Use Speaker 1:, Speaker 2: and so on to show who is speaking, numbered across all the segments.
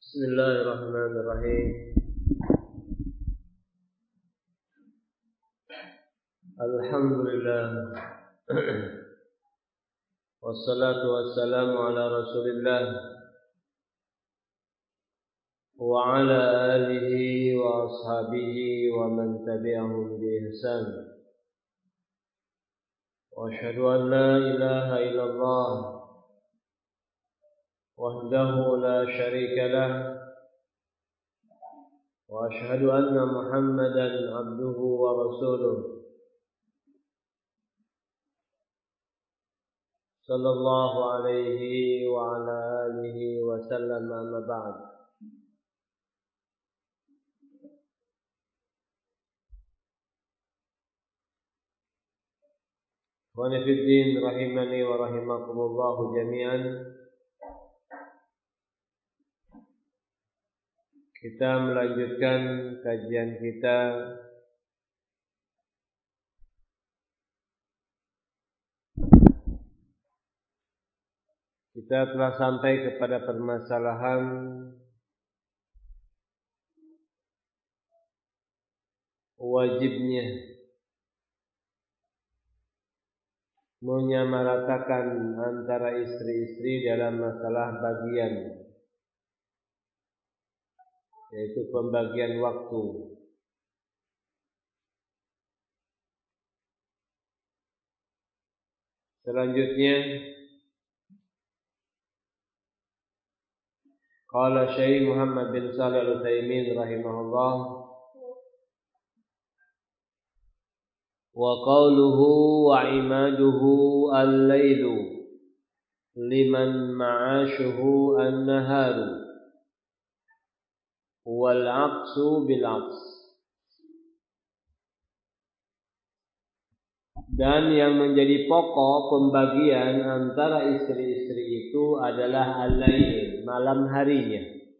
Speaker 1: Bismillahirrahmanirrahim. Alhamdulillah. Wassalatu wassalamu ala Rasulillah wa ala alihi wa ashabihi wa man tabi'ahum bi ihsan. Wa asyhadu an la ilaha illallah wahdahu la syarika lah wa asyhadu anna Muhammadan abduhu wa rasuluh sallallahu alaihi wa ala alihi wa sallam, amma ba'd. Wa nafiddin rahimani wa rahimakumullahu jami'an. Kita melanjutkan kajian kita telah sampai kepada permasalahan wajibnya menyamaratakan antara istri-istri dalam masalah bagian, yaitu pembagian waktu. Selanjutnya, qala Syekh Muhammad bin Shalih Al-Utsaimin rahimahullah, wa qawluhu wa imaduhu al-lailu liman ma'ashuhu an-naharu wal aqsu bil aqs. Dan yang menjadi pokok pembagian antara istri-istri itu adalah al-lail, malam harinya.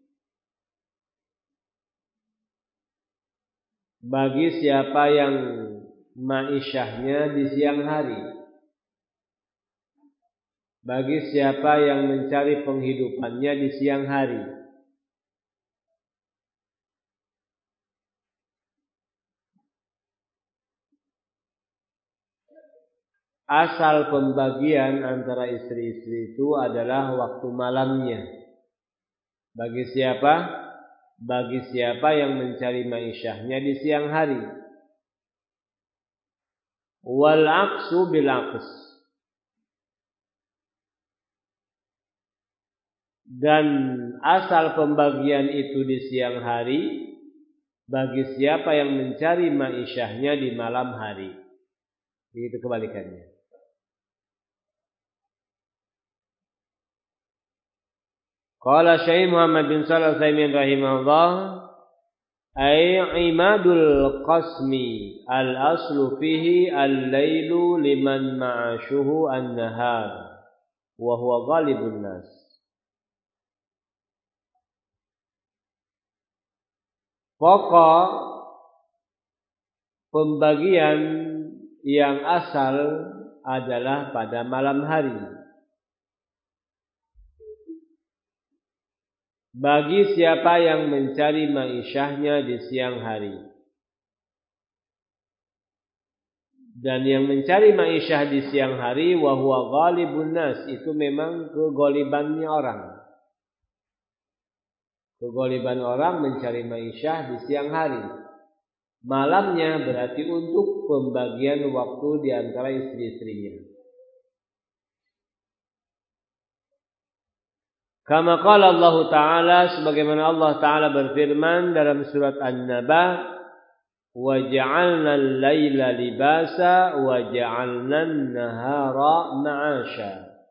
Speaker 1: Bagi siapa yang ma'isyahnya di siang hari, bagi siapa yang mencari penghidupannya di siang hari. Asal pembagian antara istri-istri itu adalah waktu malamnya. Bagi siapa? Bagi siapa yang mencari ma'isyahnya di siang hari. Wal aqsu bil aqs. Dan asal pembagian itu di siang hari bagi siapa yang mencari ma'isyahnya di malam hari. Itu kebalikannya. Qala Syekh Muhammad bin Shalih Al-Utsaimin rahimahullah, ay imadul qasmi al-aslu fihi al-lailu liman ma'ashuhu an-nahar wa huwa ghalibun nas. Pokok pembagian yang asal adalah pada malam hari. Bagi siapa yang mencari ma'isyahnya di siang hari. Dan yang mencari ma'isyah di siang hari wa huwa ghalibun nas, itu memang kegolibannya orang. Kegoliban orang mencari ma'isyah di siang hari. Malamnya berarti untuk pembagian waktu di antara istri-istrinya. Kama qala Allah Ta'ala, sebagaimana Allah Ta'ala berfirman dalam surat An-Naba, wa ja'alna al-laila libasa wa ja'alna an-nahara ma'asha.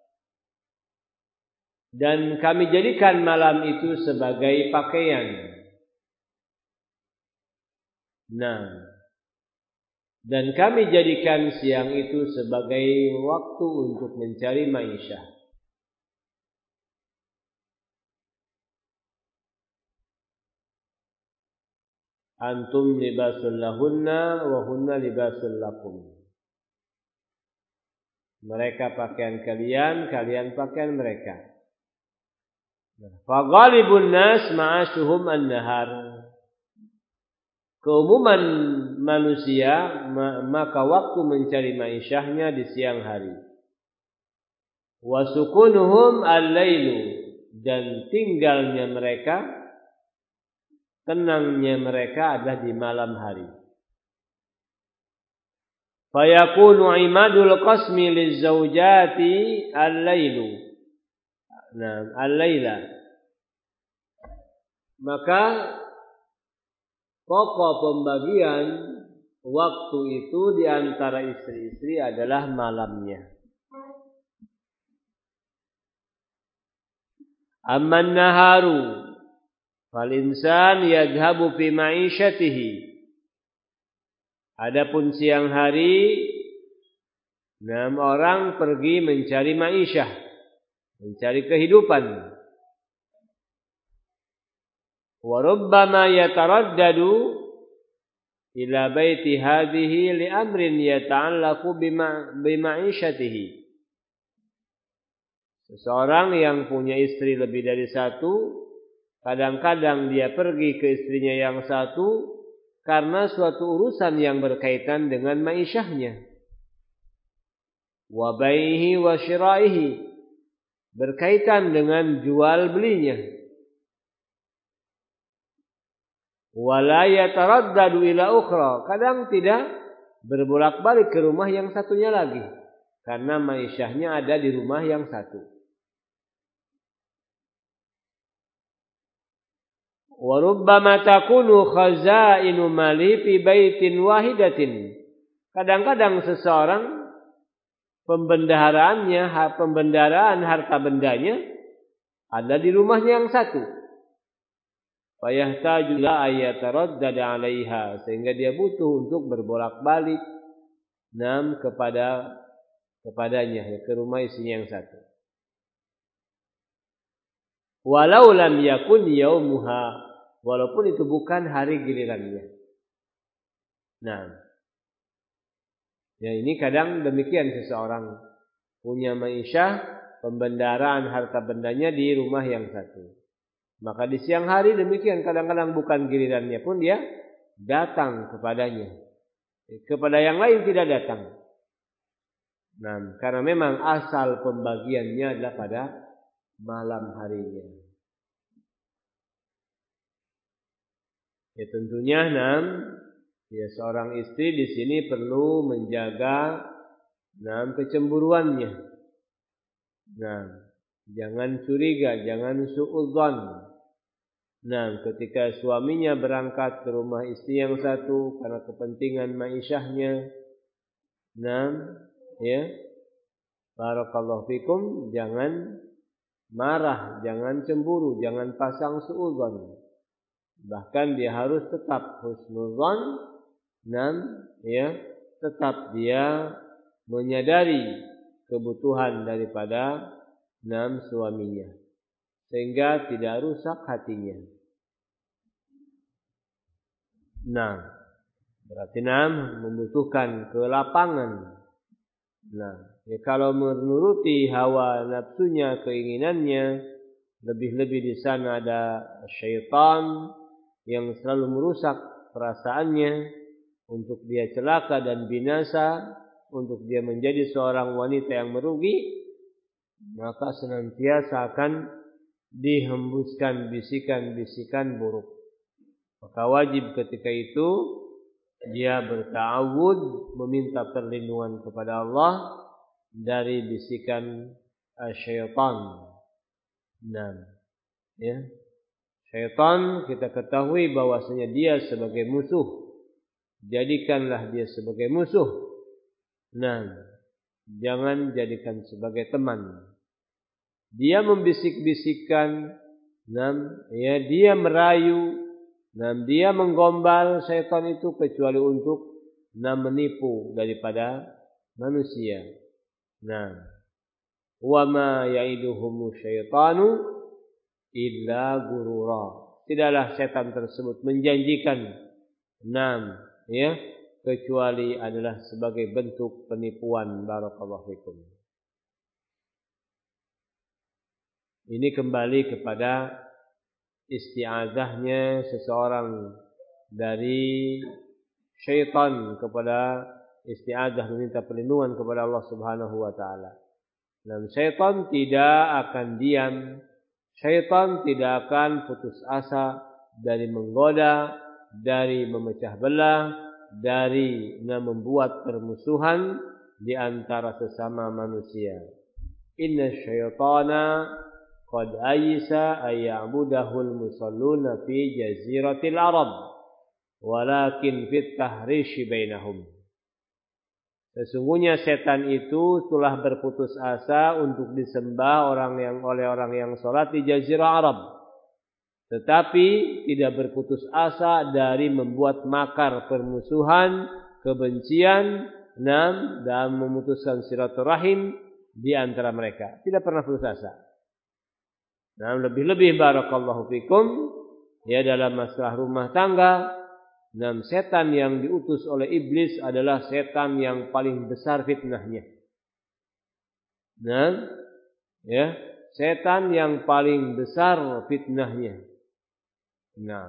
Speaker 1: Dan kami jadikan malam itu sebagai pakaian. Nah, dan kami jadikan siang itu sebagai waktu untuk mencari ma'isyah. Antum libasul lahunna wa hunna libasul lakum. Mereka pakaian kalian, kalian pakaian mereka. Fa ghalibun nas ma'ashuhum an-nahar. Keumuman manusia maka waktu mencari ma'isyahnya di siang hari. Wa sukunuhum al-lailu, dan tinggalnya mereka, tenangnya mereka adalah di malam hari. Fayakunu imadul qasmi lizawjati al-lailu. Nah, al-laila. Maka pokok pembagian waktu itu di antara istri-istri adalah malamnya. Amman naharu fal insan yadhhabu fi ma'isyatihi. Adapun siang hari, orang pergi mencari ma'isyah, mencari kehidupan. Wa rubbama yataraddadu ila baiti hadhihi li amrin yata'allaqu bima'isyatihi. Seseorang yang punya istri lebih dari satu, kadang-kadang dia pergi ke istrinya yang satu karena suatu urusan yang berkaitan dengan ma'isyahnya. Wa baihi wa syira'ihi, berkaitan dengan jual belinya. Wala yataraddadu ila ukhra, kadang tidak berbolak-balik ke rumah yang satunya lagi karena ma'isyahnya ada di rumah yang satu. Wa rubbama takunu khazainu mali fi baitin wahidatin. Kadang-kadang seseorang pembendaharaan harta bendanya ada di rumahnya yang satu. Fayahtaju la ayataraddad 'alaiha, sehingga dia butuh untuk berbolak-balik kepadanya, ke rumah istrinya yang satu. Walau lam yakun yaumuha, walaupun itu bukan hari gilirannya. Nah, ya ini kadang demikian, seseorang punya ma'isyah, pembendaraan harta bendanya di rumah yang satu. Maka di siang hari demikian, kadang-kadang bukan gilirannya pun dia datang kepadanya. Kepada yang lain tidak datang. Nah, karena memang asal pembagiannya adalah pada malam harinya. Ya tentunya seorang istri di sini perlu menjaga kecemburuannya. Jangan curiga, jangan suudzon. Ketika suaminya berangkat ke rumah istri yang satu karena kepentingan ma'isyahnya, barakallahu fikum, jangan marah, jangan cemburu, jangan pasang suudzon. Bahkan dia harus tetap husnudzon, tetap dia menyadari kebutuhan daripada suaminya, sehingga tidak rusak hatinya. Berarti membutuhkan kelapangan. Kalau menuruti hawa nafsunya, keinginannya, lebih-lebih di sana ada syaitan yang selalu merusak perasaannya untuk dia celaka dan binasa, untuk dia menjadi seorang wanita yang merugi, maka senantiasa akan dihembuskan bisikan-bisikan buruk. Maka wajib ketika itu dia berta'awud, meminta perlindungan kepada Allah dari bisikan syaitan. Syaitan kita ketahui bahwasanya dia sebagai musuh. Jadikanlah dia sebagai musuh. Jangan jadikan sebagai teman. Dia membisik-bisikkan, dia merayu, dia menggombal. Syaitan itu kecuali untuk menipu daripada manusia. Wa ma ya'iduhumu syaitanu illa gurura. Tidaklah setan tersebut menjanjikan kecuali adalah sebagai bentuk penipuan. Barakallahu fikum. Ini kembali kepada isti'adzahnya seseorang dari syaitan, kepada isti'adzah meminta perlindungan kepada Allah Subhanahu wa taala. Dan syaitan tidak akan diam, syaitan tidak akan putus asa dari menggoda, dari memecah belah, dari membuat permusuhan di antara sesama manusia. Inna syaitana qad aysa ayya'budahul musalluna fi jaziratil Arab walakin fit tahrishi bainahum. Sesungguhnya setan itu telah berputus asa untuk disembah oleh orang yang salat di jazirah Arab, tetapi tidak berputus asa dari membuat makar permusuhan, kebencian, dan memutuskan silaturahim di antara mereka. Tidak pernah putus asa. Nah, lebih-lebih barakallahu fikum ya dalam masalah rumah tangga. Dan setan yang diutus oleh iblis adalah setan yang paling besar fitnahnya. Nah, ya, setan yang paling besar fitnahnya. Nah,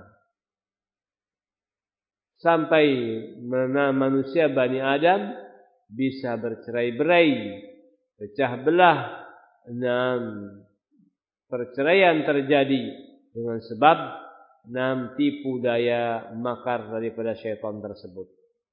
Speaker 1: sampai mana manusia Bani Adam bisa bercerai-berai, pecah belah, dan perceraian terjadi dengan sebab tipu daya makar daripada syaitan tersebut.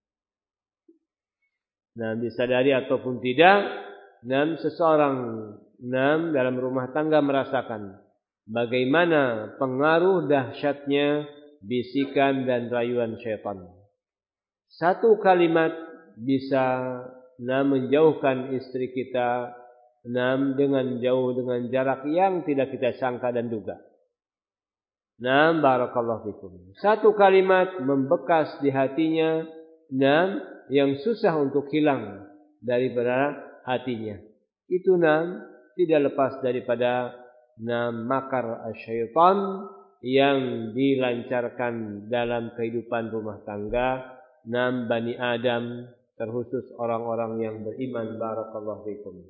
Speaker 1: Disadari ataupun tidak, seseorang dalam rumah tangga merasakan bagaimana pengaruh dahsyatnya bisikan dan rayuan syaitan. Satu kalimat bisa menjauhkan istri kita dengan jarak yang tidak kita sangka dan duga. Barakallahu fikum. Satu kalimat membekas di hatinya yang susah untuk hilang daripada hatinya. Itu tidak lepas daripada makar syaitan yang dilancarkan dalam kehidupan rumah tangga Bani Adam, terkhusus orang-orang yang beriman. Barakallahu fikum.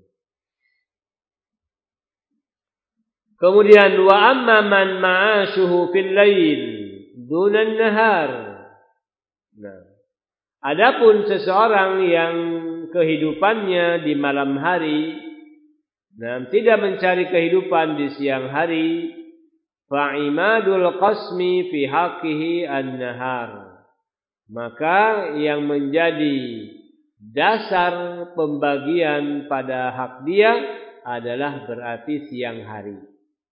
Speaker 1: Kemudian wa amma man ma'ashuhu fil lail dunan nahar. Adapun seseorang yang kehidupannya di malam hari tidak mencari kehidupan di siang hari, fa'imadul qasmi fi haqqihi an-nahar. Maka yang menjadi dasar pembagian pada hak dia adalah berarti siang hari.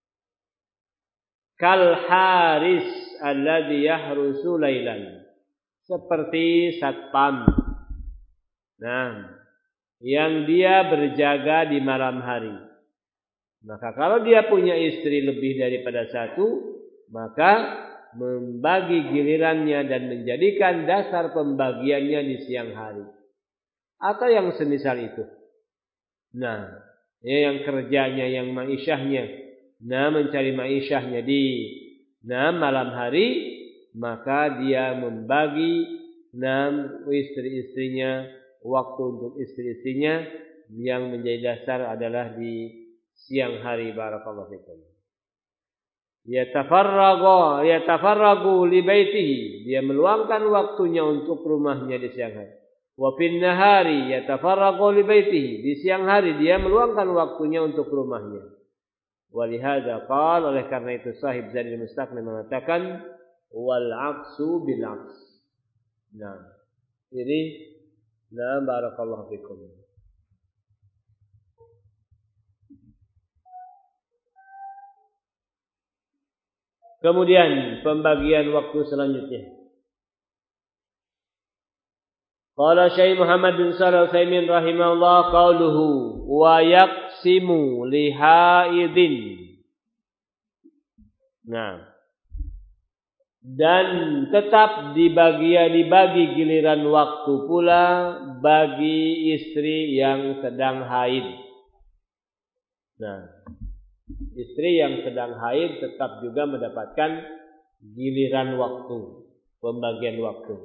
Speaker 1: Kal haris alladhi yahrusu lailan, seperti satpam yang dia berjaga di malam hari. Maka kalau dia punya istri lebih daripada satu, maka membagi gilirannya dan menjadikan dasar pembagiannya di siang hari atau yang semisal itu. Yang kerjanya, yang ma'isyahnya mencari ma'isyahnya di malam hari, maka dia membagi istri-istrinya, waktu untuk istri-istrinya yang menjadi dasar adalah di siang hari. Barakallahu fikum. Yatafarragu li baitihi, dia meluangkan waktunya untuk rumahnya di siang hari. Wa fin nahari yatafarragu li baitihi, di siang hari dia meluangkan waktunya untuk rumahnya. Walihada qala, oleh karena itu sahib Zadil Mustaqni mengatakan wal aqsu bil aqs. Ini barakallahu fikum. Kemudian pembagian waktu selanjutnya. Qala Syekh Muhammad bin Shalih Al-Utsaimin rahimahullah qauluhu wa yaqsimu li haidin. Dan tetap dibagi giliran waktu pula bagi istri yang sedang haid. Istri yang sedang haid tetap juga mendapatkan giliran waktu, pembagian waktu.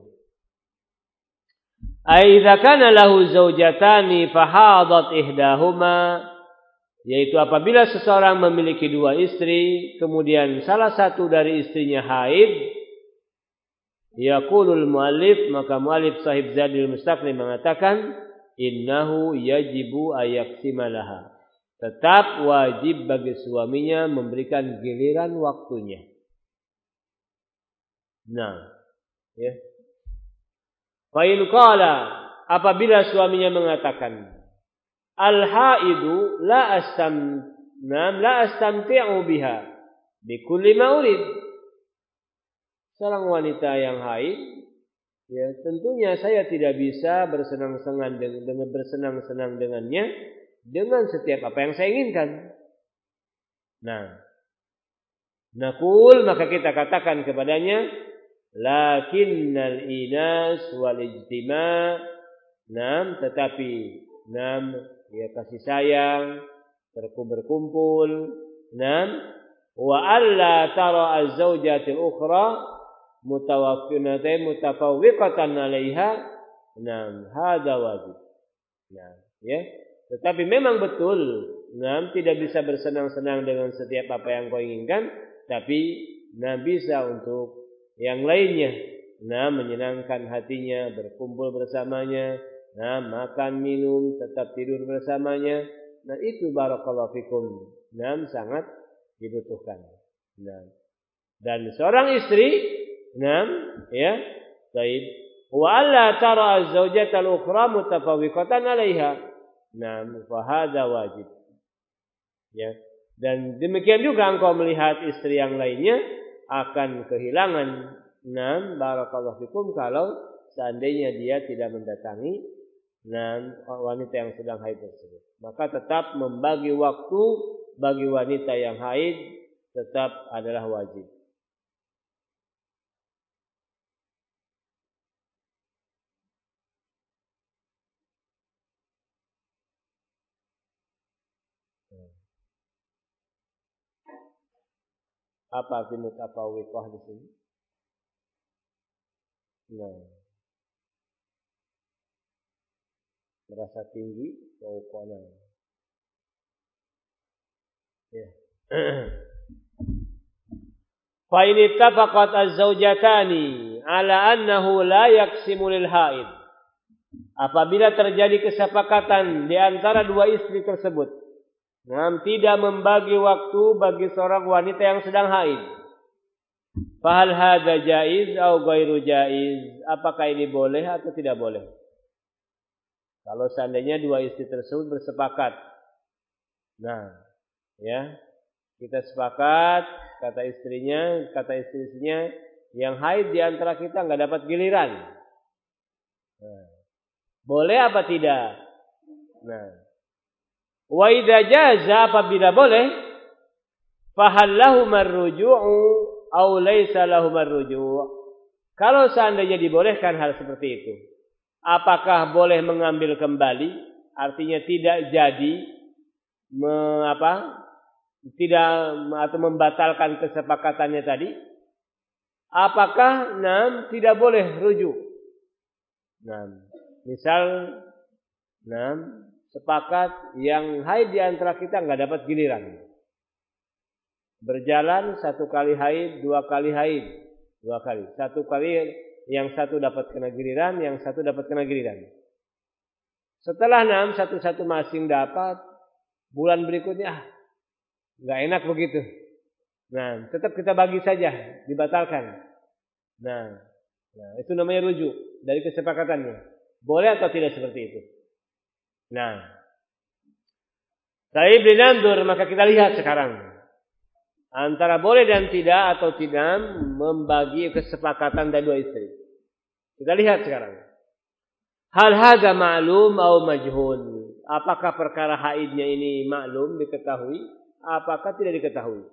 Speaker 1: Idza kana lahu zawjatani fahadat ihdahuma Yaitu apabila seseorang memiliki dua istri, kemudian salah satu dari istrinya haid, yaqulul muallif, maka muallif sahib Zadul Mustaqni mengatakan, innahu yajibu ayaqsimalaha. Tetap wajib bagi suaminya memberikan giliran waktunya. Nah, ya. Fa in qala, apabila suaminya mengatakan, al-haidu la astamti'u biha bikulli ma urid. Seorang wanita yang haid, ya tentunya saya tidak bisa bersenang-senang dengannya dengan setiap apa yang saya inginkan. Nah, naqul, maka kita katakan kepadanya, lakinnal inas wal ijtima', tetapi ya kasih sayang, berkumpul, wa alla tara az-zawjatil ukhra mutafawwiqatan 'alaiha, hada wajib. Ya. Tetapi memang betul, tidak bisa bersenang-senang dengan setiap apa yang kau inginkan, tapi bisa untuk yang lainnya, menyenangkan hatinya, berkumpul bersamanya, makan minum, tetap tidur bersamanya. Nah, itu barakallahu fikum, sangat dibutuhkan. Dan seorang istri, ya, baik, wa alla tara az-zawjata al-ukhra mutafawwiqatan 'alaiha. Fa hadza wajib. Ya. Dan demikian juga engkau melihat istri yang lainnya akan kehilangan barakallahu fikum kalau seandainya dia tidak mendatangi wanita yang sedang haid tersebut. Maka tetap membagi waktu bagi wanita yang haid tetap adalah wajib. Apa arti mutafawwiqah di sini? Merasa tinggi, fawqana. Ya. Fa in ittafaqat az-zawjatani ala annahu la yaqsimu lil haid. Apabila terjadi kesepakatan di antara dua istri tersebut, tidak membagi waktu bagi seorang wanita yang sedang haid. Fahal hadza jaiz atau ghairu jaiz? Apakah ini boleh atau tidak boleh? Kalau seandainya dua istri tersebut bersepakat. Ya. Kita sepakat, kata istrinya, yang haid di antara kita enggak dapat giliran. Boleh apa tidak? Wa idza jaza, apabila boleh, fahal lahu marruju'u aw laysa lahu marruju'. Kalau seandainya dibolehkan hal seperti itu, apakah boleh mengambil kembali? Artinya tidak jadi tidak atau membatalkan kesepakatannya tadi? Apakah tidak boleh rujuk? Misal sepakat yang haid di antara kita enggak dapat giliran. Berjalan satu kali haid, dua kali haid, dua kali. Satu kali yang satu dapat kena giliran, yang satu dapat kena giliran. Setelah satu-satu masing dapat, bulan berikutnya enggak enak begitu. Tetap kita bagi saja, dibatalkan. Itu namanya rujuk dari kesepakatannya. Boleh atau tidak seperti itu? Saya binandur, maka kita lihat sekarang antara boleh dan tidak atau tidak membagi kesepakatan dari dua istri. Kita lihat sekarang. Hal hadza ma'lum atau majhul? Apakah perkara haidnya ini maklum, diketahui? Apakah tidak diketahui?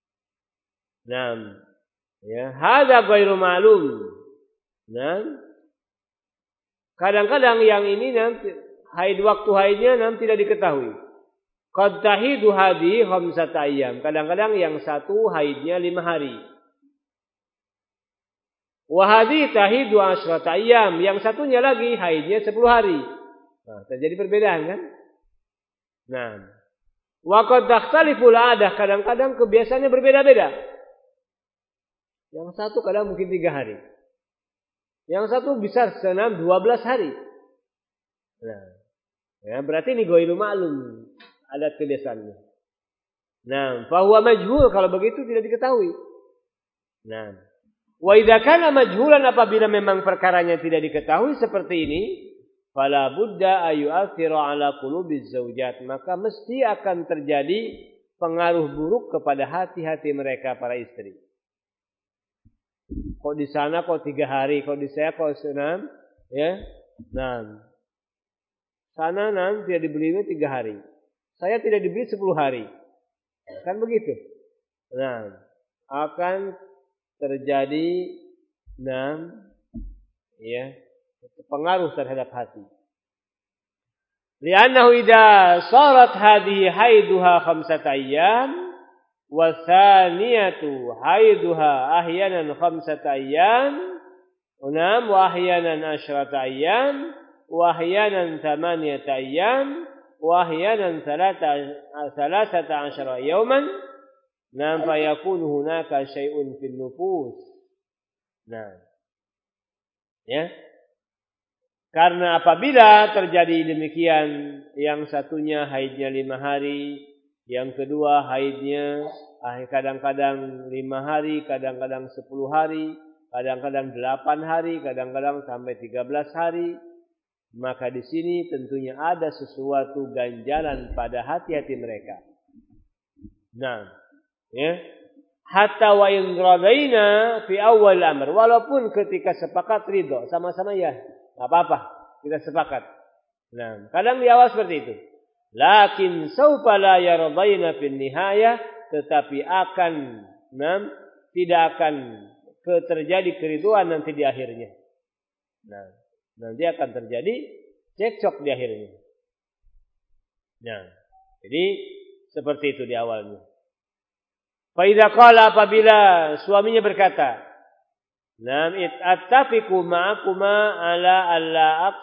Speaker 1: Ya, hadza ghairu ma'lum. Kadang-kadang yang ini waktu haidnya tidak diketahui. Qad tahidu hadi 5 ayyam. Kadang-kadang yang satu haidnya 5 hari. Wa hadi tahidu 10 ayyam. Yang satunya lagi haidnya 10 hari. Terjadi perbedaan kan? Wa qad takhtaliful 'adah, kadang-kadang kebiasaannya berbeda-beda. Yang satu kadang mungkin 3 hari. Yang satu bisa senam 12 hari. Nah, ya berarti ini ghairu ma'lum adat kebiasaannya. Nah, fa huwa majhul, kalau begitu tidak diketahui. Nah, wa idza kana majhulan, apabila memang perkaranya tidak diketahui seperti ini, fala budda ayu'athiru ala qulubiz zaujat, maka mesti akan terjadi pengaruh buruk kepada hati-hati mereka para istri. Kok di sana kok 3 hari, kok di saya kok 6, ya. Nah, sana tidak dibelinya 3 hari. Saya tidak dibeli 10 hari. Kan begitu. Nah, akan terjadi ya, pengaruh terhadap hati. Li'annahu idza sarat hadhihi haiduha 5 ayyam wa thaniyatu haiduha ahyanan 5 ayyam wa ahyanan 10 ayyam wa ahyanan 8 ayyam wa ahyanan 13 yawman. Nah, fa yakunu hunaka syai'un fil nufus. Nah, ya. Karena apabila terjadi demikian, yang satunya haidnya 5 hari, yang kedua haidnya kadang-kadang 5 hari, kadang-kadang 10 hari, kadang-kadang 8 hari, kadang-kadang sampai 13 hari, maka di sini tentunya ada sesuatu ganjalan pada hati-hati mereka. Nah, ya, hatta wa in radaina fi awal amr, walaupun ketika sepakat ridho sama-sama, ya enggak apa-apa, kita sepakat. Nah, kadang di awal seperti itu. Lakin saufa la yardaina fil nihayah, tetapi tidak akan terjadi keriduan nanti di akhirnya. Nah, nanti akan terjadi cekcok di akhirnya. Nah, jadi seperti itu di awalnya. Fa idza qala, apabila suaminya berkata, "Nam attafiqu ma'akuma ala alla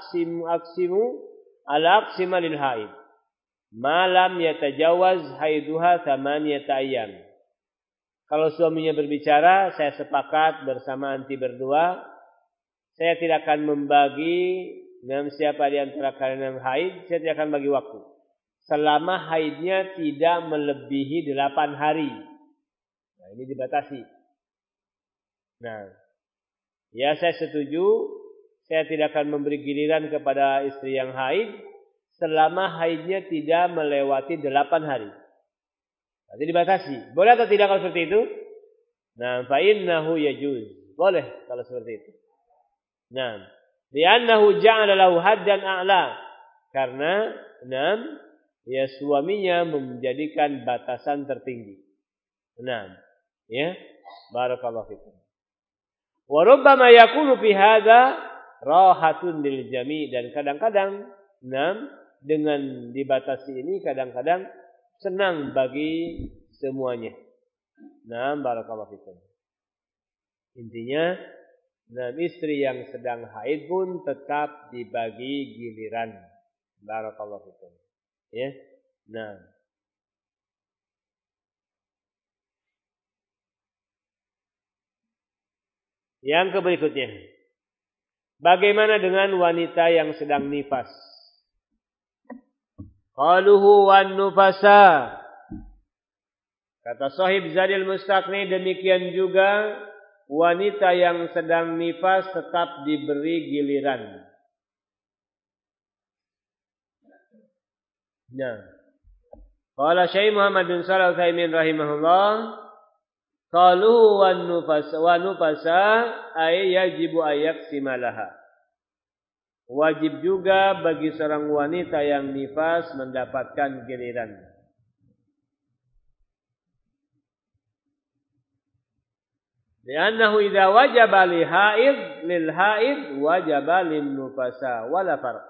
Speaker 1: aqsima lil haid ma lam yatajawaz haiduha 8 ayyam." Kalau suaminya berbicara, saya sepakat bersama anti berdua, saya tidak akan membagi siapa di antara kalian yang haid, saya tidak akan bagi waktu selama haidnya tidak melebihi 8 hari. Nah, ini dibatasi. Nah, ya saya setuju, saya tidak akan memberi giliran kepada istri yang haid selama haidnya tidak melewati 8 hari. Jadi dibatasi. Boleh atau tidak kalau seperti itu? Nah, fa innahu yajuz. Boleh kalau seperti itu. Nah, li'annahu ja'ala lahu haddan a'la. Karena ya suaminya menjadikan batasan tertinggi. Nah, ya, barakallahu fikum. Wa rubbama yakunu fi hadza rahatun lil jami', dan kadang-kadang dengan dibatasi ini kadang-kadang senang bagi semuanya. Nah, barakallahu fikum. Intinya, istri yang sedang haid pun tetap dibagi giliran. Barakallahu fikum. Ya. Nah, yang berikutnya, bagaimana dengan wanita yang sedang nifas? Qaluhu wan nufasa. Kata Shahib Zadil Mustaqni, demikian juga wanita yang sedang nifas tetap diberi giliran. Nah, qala Syekh Muhammad bin Shalih Al-Utsaimin rahimahullah, qalu wan nufasa ay yajibu ayaksima laha. Wajib juga bagi seorang wanita yang nifas mendapatkan giliran. Li'annahu idza wajaba lil haid wajaba lin nufasa wala farq.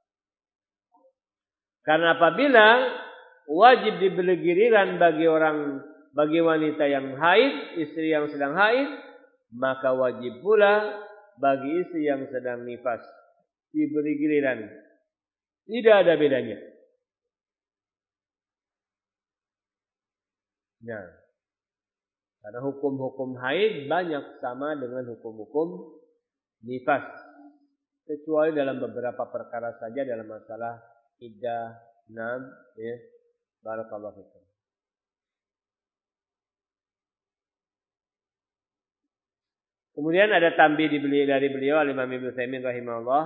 Speaker 1: Karena apabila wajib diberi giliran bagi wanita yang haid, istri yang sedang haid, maka wajib pula bagi istri yang sedang nifas diberi giliran. Tidak ada bedanya. Nah, karena hukum-hukum haid banyak sama dengan hukum-hukum nifas. Kecuali dalam beberapa perkara saja dalam masalah iddah, ya. Barakallahu fikum. Kemudian ada tambih dari beliau Imam Ibnu Utsaimin rahimahullah.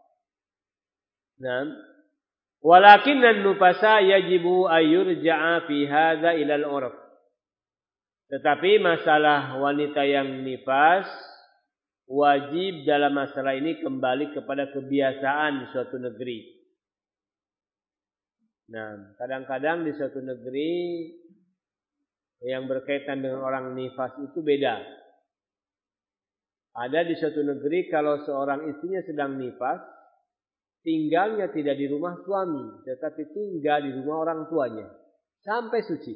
Speaker 1: Naam. Walakinnan nufasa yajibu ayyurja'a fi hadza ila al-'urf. Tetapi masalah wanita yang nifas wajib dalam masalah ini kembali kepada kebiasaan suatu negeri. Nah, kadang-kadang di suatu negeri yang berkaitan dengan orang nifas itu beda. Ada di suatu negeri kalau seorang istrinya sedang nifas, tinggalnya tidak di rumah suami, tetapi tinggal di rumah orang tuanya sampai suci.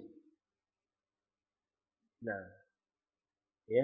Speaker 1: Nah, ya.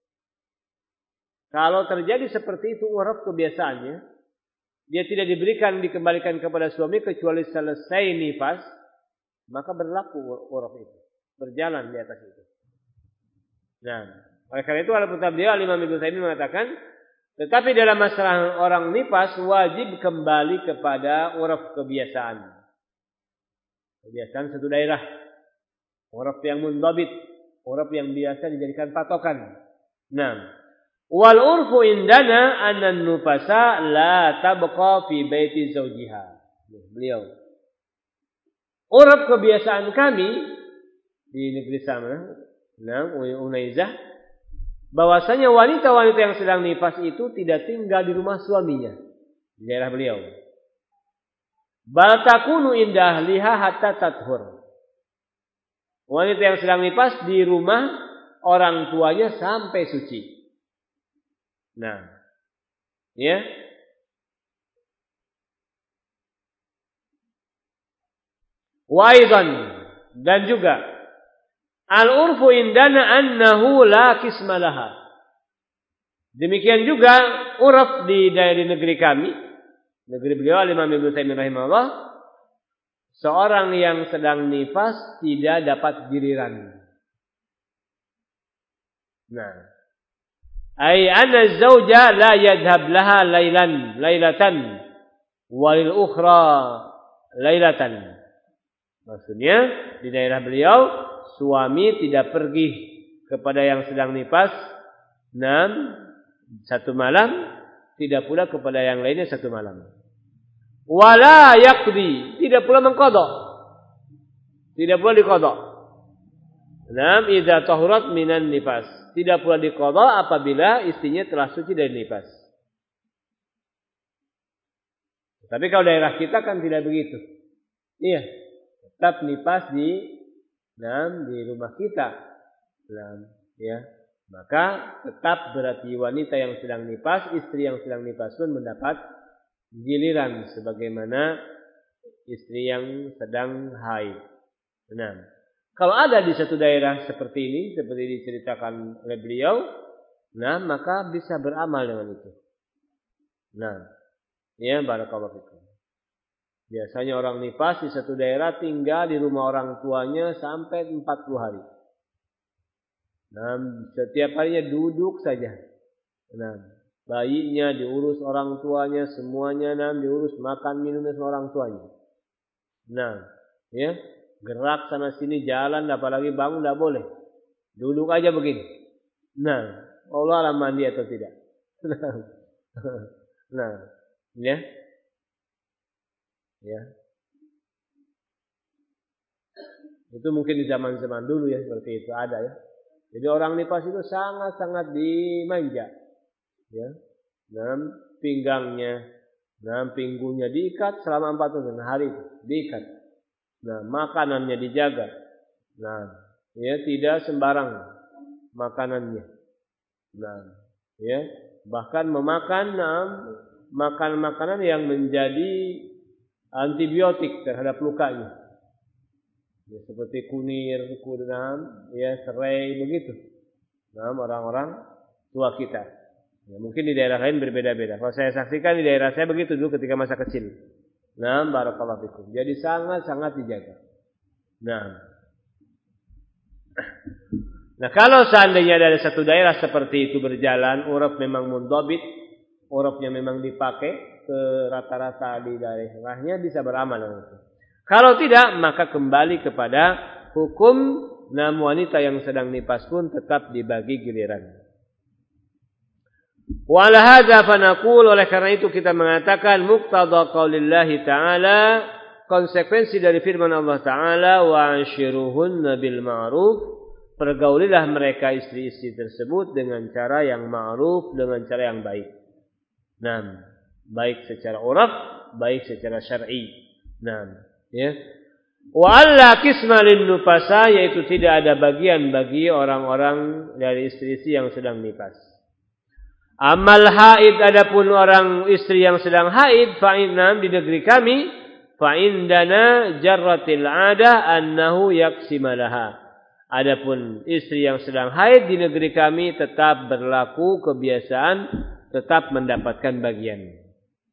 Speaker 1: Kalau terjadi seperti itu uruf kebiasaannya, dia tidak dikembalikan kepada suami kecuali selesai nifas, maka berlaku uruf itu, berjalan di atas itu. Nah, oleh karena itu al-Qutab dia Imam Ibnu Utsaimin mengatakan, tetapi dalam masalah orang nifas wajib kembali kepada uruf kebiasaan. Kebiasaan satu daerah. Uruf yang mundhabit, uruf yang biasa dijadikan patokan. Nah, wal urfu indana annan nufasa la tabqa fi baiti zawjiha. Beliau. Uruf kebiasaan kami di negeri sana, Unaizah, bahwasanya wanita-wanita yang sedang nifas itu tidak tinggal di rumah suaminya di daerah beliau. Bal takunu inda ahliha hatta tathur. Wanita yang sedang nifas di rumah orang tuanya sampai suci. Nah, ya. Wa aidan, dan juga al-urfu indana annahu la qisma laha. Demikian juga uruf di daerah negeri kami, negeri beliau Imam Ibnu Utsaimin rahimahullah, seorang yang sedang nifas tidak dapat giliran. Nah, ai anna zauja la yadhhab laha lailatan walil ukhra lailatan. Maksudnya di daerah beliau suami tidak pergi kepada yang sedang nifas satu malam, tidak pula kepada yang lainnya satu malam. Wala yaqdi, tidak pula mengqadha. Tidak pula diqadha. Idza tahurat minan nifas. Tidak pula diqadha apabila istrinya telah suci dari nifas. Tapi kalau daerah kita kan tidak begitu. Iya, tetap nifas di rumah kita. Ya. Maka tetap berarti wanita yang sedang nifas, istri yang sedang nifas pun mendapat giliran sebagaimana istri yang sedang haid. Nah, kalau ada di satu daerah seperti ini, seperti diceritakan oleh beliau, maka bisa beramal dengan itu. Nah, ya barakallahu fikum. Biasanya orang nifas di satu daerah tinggal di rumah orang tuanya sampai 40 hari. Setiap harinya duduk saja. Bayinya diurus orang tuanya, semuanya diurus, makan minumnya sama orang tuanya. Ya, gerak sana sini, jalan, apalagi bangun tidak boleh. Duduk aja begini. Allah alam mandi atau tidak. Ya. Ya. Itu mungkin di zaman-zaman dulu ya seperti itu ada ya. Jadi orang nifas itu sangat-sangat dimanja. Ya. Pinggangnya, pinggulnya diikat selama 40 hari itu, diikat. Makanannya dijaga. Ya tidak sembarang makanannya. Ya, bahkan memakan makanan yang menjadi antibiotik terhadap lukanya. Ya, seperti kunir, ya serai begitu. Orang-orang tua kita. Ya, mungkin di daerah lain berbeda-beda. Kalau saya saksikan di daerah saya begitu dulu ketika masa kecil. Barakallahu fikum. Jadi sangat-sangat dijaga. Nah, kalau seandainya dari satu daerah seperti itu berjalan, uruf memang mundhabit, urufnya memang dipakai ke rata-rata di daerahnya, bisa beramal dengan itu. Kalau tidak, maka kembali kepada hukum wanita yang sedang nifas pun tetap dibagi giliran. Wa ala hadza fa naqul, oleh karena itu kita mengatakan muqtada qaulillahi ta'ala, konsekuensi dari firman Allah Ta'ala, wa ashiruhunna bil ma'ruf, pergaulilah mereka istri-istri tersebut dengan cara yang ma'ruf, dengan cara yang baik. Nah, baik secara uraf, baik secara syar'i. Nah, ya. Wa alla qisma lin nufasa, yaitu tidak ada bagian bagi orang-orang dari istri-istri yang sedang nifas. Amal haid, adapun orang istri yang sedang haid, fa'inam di negeri kami, fa'indana jarratil ada annahu yaksimalaha. Adapun istri yang sedang haid di negeri kami tetap berlaku kebiasaan, tetap mendapatkan bagian.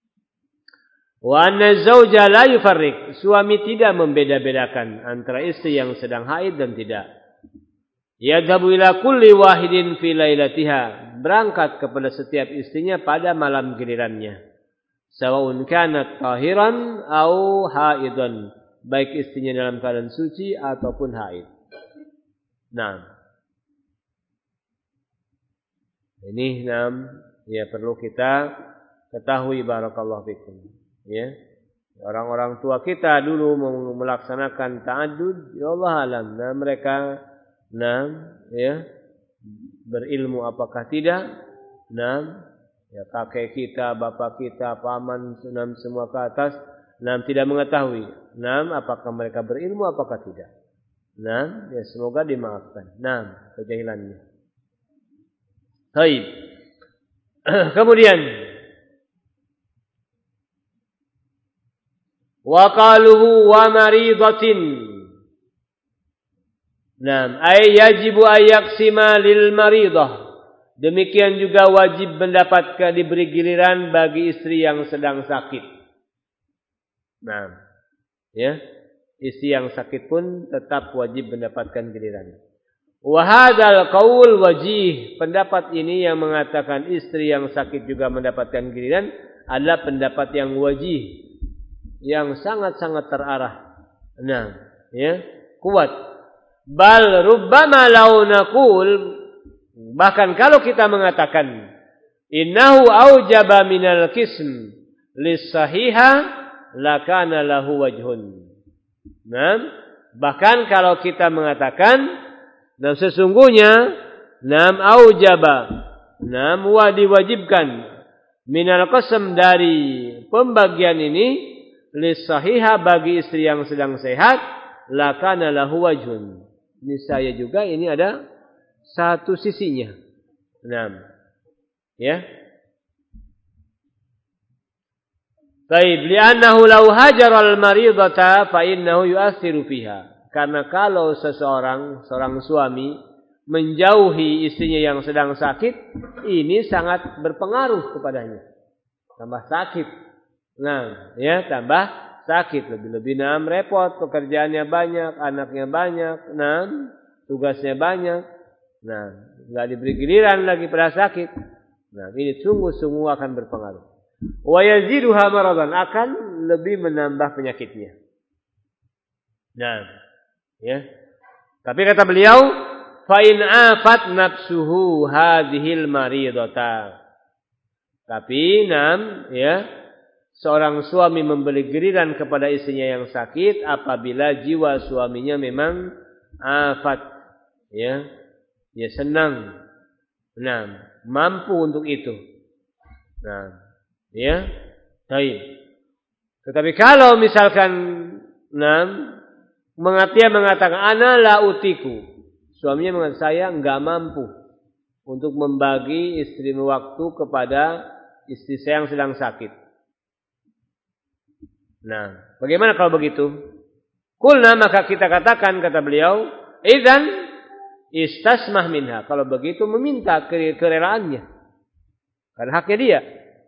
Speaker 1: Wa anna zawja la yufarriq, suami tidak membeda-bedakan antara istri yang sedang haid dan tidak. Yadhabu ila kulli wahidin fi lailatiha, berangkat kepada setiap istrinya pada malam gilirannya. Sawaun kanat tahiran au haidan, baik istrinya dalam keadaan suci ataupun haid. Nah, ini ya perlu kita ketahui, barakallahu fikum. Ya, orang-orang tua kita dulu melaksanakan ta'addud, ya Allah alam. Nah, mereka ya, berilmu apakah tidak? Ya, kakek kita, bapak kita, paman, semua ke atas, tidak mengetahui. Apakah mereka berilmu apakah tidak? Ya, semoga dimaafkan. Kejahilannya. Baik. Kemudian wa qaluhu wa maridatin. Ay yajibu ayaksima lil maridah. Demikian juga wajib mendapatkan diberi giliran bagi istri yang sedang sakit. Ya, istri yang sakit pun tetap wajib mendapatkan giliran. Wa hadzal qaul wajih, pendapat ini yang mengatakan istri yang sakit juga mendapatkan giliran adalah pendapat yang wajih, yang sangat-sangat terarah. Ya, kuat. Bal rubbama law naqul, bahkan kalau kita mengatakan innahu aujaba minal qism lis sahiha lakana lahu wajhun. Bahkan kalau kita mengatakan sesungguhnya aujaba diwajibkan minal qism, dari pembagian ini lis sahiha, bagi istri yang sedang sehat, lakana lahu wajhun, niscaya juga ini ada satu sisinya. Ya. Baik, li'annahu law hajara al-maridata fa innahu yu'athiru fiha. Karena kalau seorang suami menjauhi istrinya yang sedang sakit, ini sangat berpengaruh kepadanya. Tambah sakit. Ya, tambah sakit, lebih-lebih repot, pekerjaannya banyak, anaknya banyak, tugasnya banyak. Enggak diberi giliran lagi pada sakit. Ini sungguh-sungguh akan berpengaruh. Wa yaziduha maradan, akan lebih menambah penyakitnya. Ya. Tapi kata beliau, fa in afat nafsuhu hadhil maridata. Tapi ya, seorang suami memberi giliran kepada istrinya yang sakit apabila jiwa suaminya memang afat, ya, dia senang, mampu untuk itu. Ya, baik. Tetapi kalau misalkan mengatakan ana la utiku, suaminya mengatakan saya enggak mampu untuk membagi istri waktu kepada istri saya yang sedang sakit. Bagaimana kalau begitu? Qulna, maka kita katakan, kata beliau, idzan istasmah minha, kalau begitu meminta kerelaannya, karena haknya dia.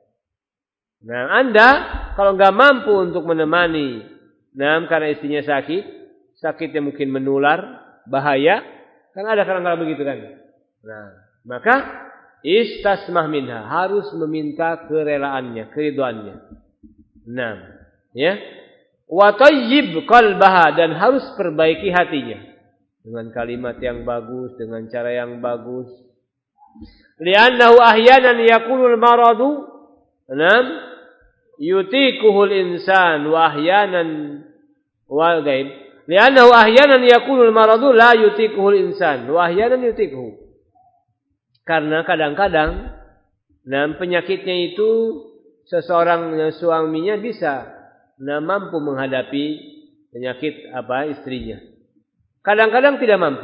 Speaker 1: Anda kalau enggak mampu untuk menemani, karena istrinya sakitnya mungkin menular, bahaya, Kan ada kadang-kadang begitu kan. Nah, maka istasmah minha, harus meminta kerelaannya, keridhaannya. Nah, ya. Wa tayyib qalbaha, dan harus perbaiki hatinya dengan kalimat yang bagus, dengan cara yang bagus. Li'annahu ahyanan yakunul maradu, yutikuhul insan wa ahyanan wal gaib. Li'annahu ahyanan yakunul maradu la yutikuhul insan wa ahyanan yutikuhu. Karena kadang-kadang penyakitnya itu seseorang suaminya bisa mampu menghadapi penyakit istrinya. Kadang-kadang tidak mampu.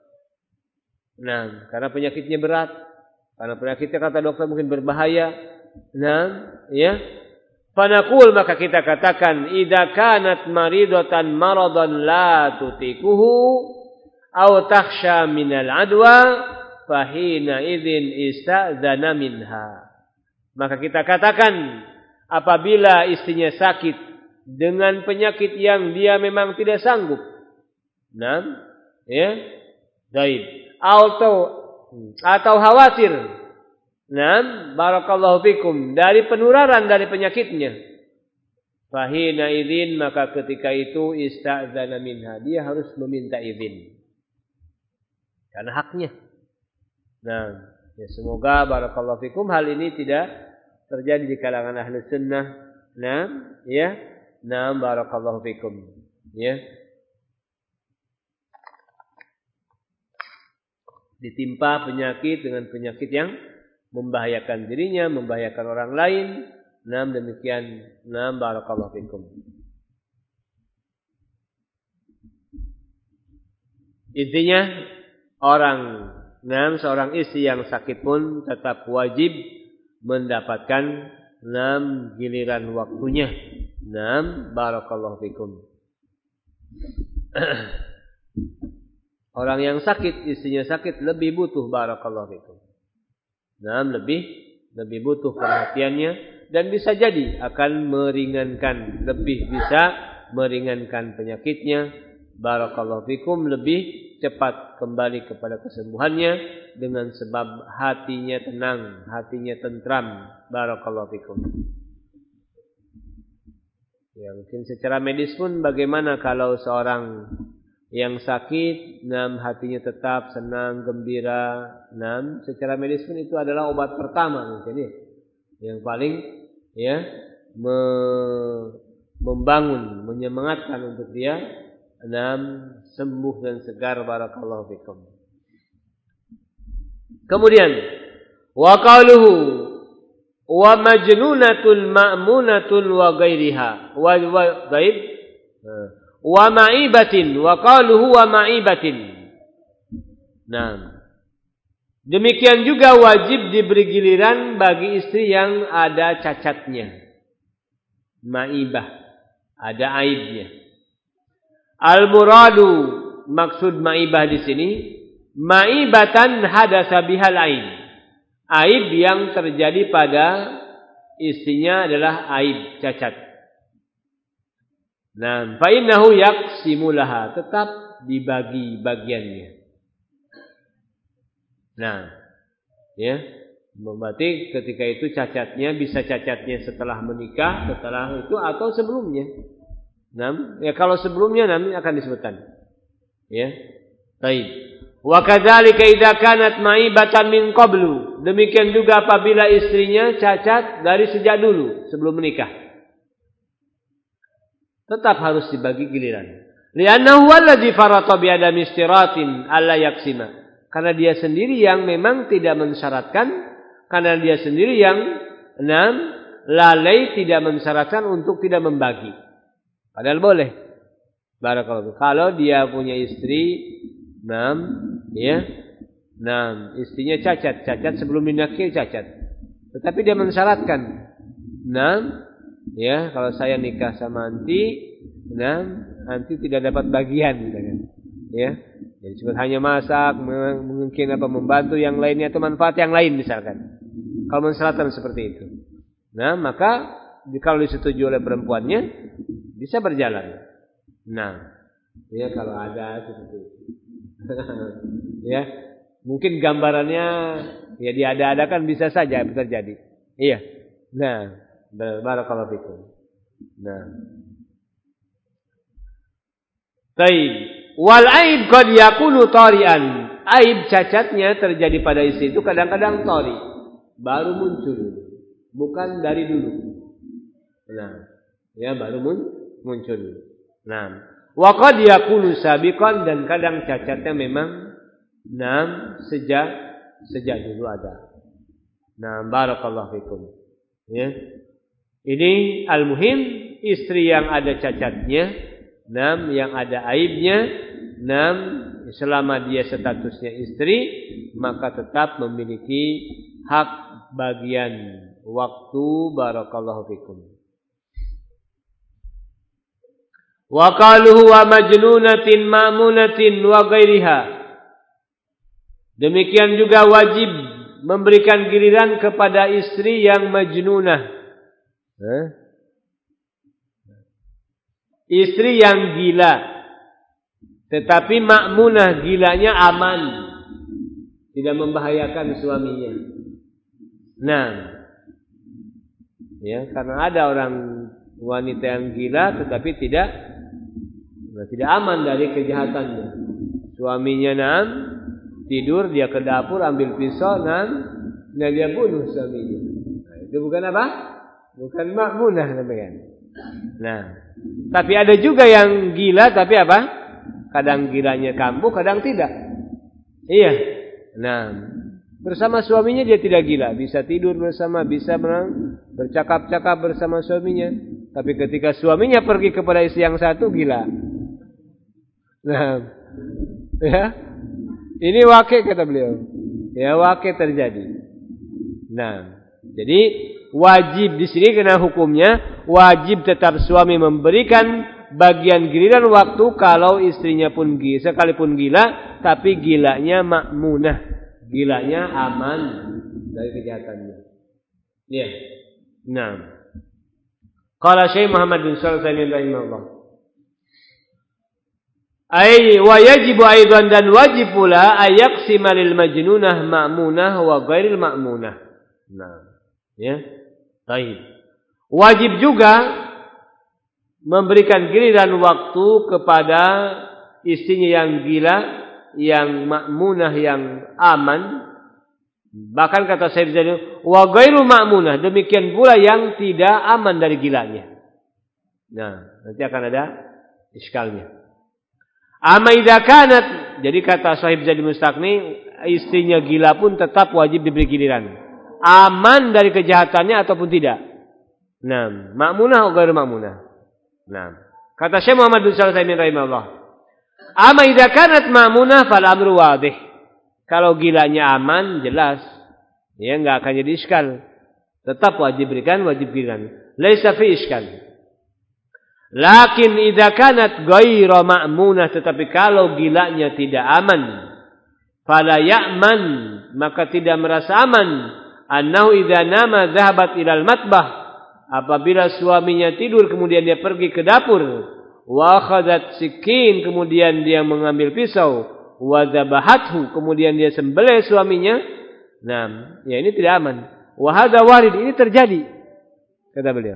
Speaker 1: Nah, karena penyakitnya berat, karena penyakitnya kata dokter mungkin berbahaya. Nah, ya. Fanaqul, maka kita katakan, idza kanat maridatan maradan la tutikuhu aw takhsha minal adwa fahina idzin istadzana minha. Maka kita katakan, apabila istrinya sakit dengan penyakit yang dia memang tidak sanggup. Nah, ya. Baik. Atau khawatir. Nah, barakallahu fikum, dari penularan dari penyakitnya. Fahina idzin, maka ketika itu istadzana minha, dia harus meminta izin. Karena haknya. Nah, ya semoga barakallahu fikum hal ini tidak terjadi di kalangan ahli sunnah. Nah, ya. Nah, barakallahu fikum. Ya. Ditimpa penyakit dengan penyakit yang membahayakan dirinya, membahayakan orang lain. Nah, demikian. Nah, barakallahu fikum. Intinya seorang istri yang sakit pun tetap wajib mendapatkan giliran waktunya. Barakallahu fikum. Orang yang sakit, istrinya sakit, lebih butuh barakallahu fikum. Lebih butuh perhatiannya, dan bisa jadi akan meringankan, lebih bisa meringankan penyakitnya. Barakallahu fikum, lebih cepat kembali kepada kesembuhannya dengan sebab hatinya tenang, hatinya tentram. Barakallahu fikum. Ya, mungkin secara medis pun bagaimana kalau seorang yang sakit, hatinya tetap senang, gembira. Secara medis pun itu adalah obat pertama mungkin ya. Yang paling ya membangun, menyemangatkan untuk dia sembuh dan segar. Barakallahu fikum. Kemudian wa qaluhu wa majnunatul ma'munatul wa ghairiha wa ma'ibatin, wa qaluhu wa ma'ibatin. Nah, demikian juga wajib diberi giliran bagi istri yang ada cacatnya, ma'ibah, ada aibnya. Al-muradu, maksud ma'ibah di sini, ma'ibatan hadasa bihal aib. Aib yang terjadi pada istrinya adalah aib cacat. Nah, fa innahu yaqsimu laha, tetap dibagi bagiannya. Nah, ya, berarti ketika itu cacatnya bisa cacatnya setelah menikah, setelah itu atau sebelumnya. Nah, ya kalau sebelumnya nanti akan disebutkan. Ya. Baik. Wa kadzalika idza kanat ma'ibatan min qablu. Demikian juga apabila istrinya cacat dari sejak dulu sebelum menikah. Tetap harus dibagi giliran. Li'annahu alladzi farata bi adami istiratin alla yaksima. Karena dia sendiri yang memang tidak mensyaratkan, karena dia sendiri yang lalai tidak mensyaratkan untuk tidak membagi. Padahal boleh. Barakallahu. Kalau dia punya istri, istrinya cacat sebelum menikah cacat. Tetapi dia mensyaratkan, kalau saya nikah sama anti tidak dapat bagian, ya. Jadi cuma hanya masak, mungkin membantu yang lainnya atau manfaat yang lain misalkan. Kalau mensyaratkan seperti itu, maka kalau disetujui oleh perempuannya bisa berjalan. Ya kalau ada seperti itu. Ya, mungkin gambarannya ya diada-adakan bisa saja terjadi. Iya. Nah, barakallahu fikum. Nah. Baik. Wal aib qad yakunu tari'an. Aib cacatnya terjadi pada istri itu kadang-kadang tari, baru muncul, bukan dari dulu. Nah, ya baru muncul. Nah, wa qad yakunu sabiqan, dan kadang cacatnya memang sejak dulu ada. Nah, barakallahu fikum. Ya. Ini al-muhim, istri yang ada cacatnya, yang ada aibnya, selama dia statusnya istri, maka tetap memiliki hak bagian waktu. Barakallahu fikum. Wa qaluhu wa majnunatin ma'munatin wa ghairiha. Demikian juga wajib memberikan giliran kepada istri yang majnunah. Istri yang gila, tetapi ma'munah, gilanya aman, tidak membahayakan suaminya. Nah, ya, karena ada orang wanita yang gila tetapi tidak aman dari kejahatannya. Suaminya tidur, dia ke dapur ambil pisau, dia bunuh suaminya. Nah, itu bukan apa? Bukan ma'munah namanya. Nah, tapi ada juga yang gila tapi apa? Kadang gilanya kambuh, kadang tidak. Iya. Nah, bersama suaminya dia tidak gila, bisa tidur bersama, bisa bercakap-cakap bersama suaminya. Tapi ketika suaminya pergi kepada istri yang satu, gila. Nah, ya. Ini wakil kata beliau. Ya, wakil terjadi. Nah, jadi wajib di sini kena hukumnya, wajib tetap suami memberikan bagian giliran waktu kalau istrinya pun gila, sekalipun gila, tapi gilanya ma'munah, gilanya aman dari kejahatannya. Ya. Nah, qala Syekh Muhammad bin Shalih Al-Utsaimin rahimahullah, wa yajibu aidan, dan wajib pula ayaqsima lil majnunah ma'munah wa ghairil ma'munah. Nah, ya. Baik. Wajib juga memberikan giliran waktu kepada istrinya yang gila, yang ma'munah, yang aman. Bahkan kata Syekh Zaini, wa ghairu ma'munah, demikian pula yang tidak aman dari gilanya. Nah, nanti akan ada iskalnya. Amma idza kanat, jadi kata Syekh Zaini Mustaqni, istrinya gila pun tetap wajib diberi giliran, aman dari kejahatannya ataupun tidak. Nah, ma'munah atau ghairu ma'munah. Nah, kata Syekh Muhammad bin Shalih Al-Utsaimin rahimahullah, amma idza kanat ma'munah fal amru wadih. Kalau gilanya aman, jelas, ya enggak akan jadi iskal. Tetap wajib berikan, wajib giliran. Laisa fi iskal. Lakin idza kanat ghairu ma'munah, tetapi kalau gilanya tidak aman, fala ya'man, maka tidak merasa aman, annahu idza nama dhahabat ilal matbah, apabila suaminya tidur kemudian dia pergi ke dapur, wa akhadhat sikin, kemudian dia mengambil pisau, wa dzabahathu, kemudian dia sembelih suaminya. Nah, ya ini tidak aman. Wa hadza warid, ini terjadi, kata beliau.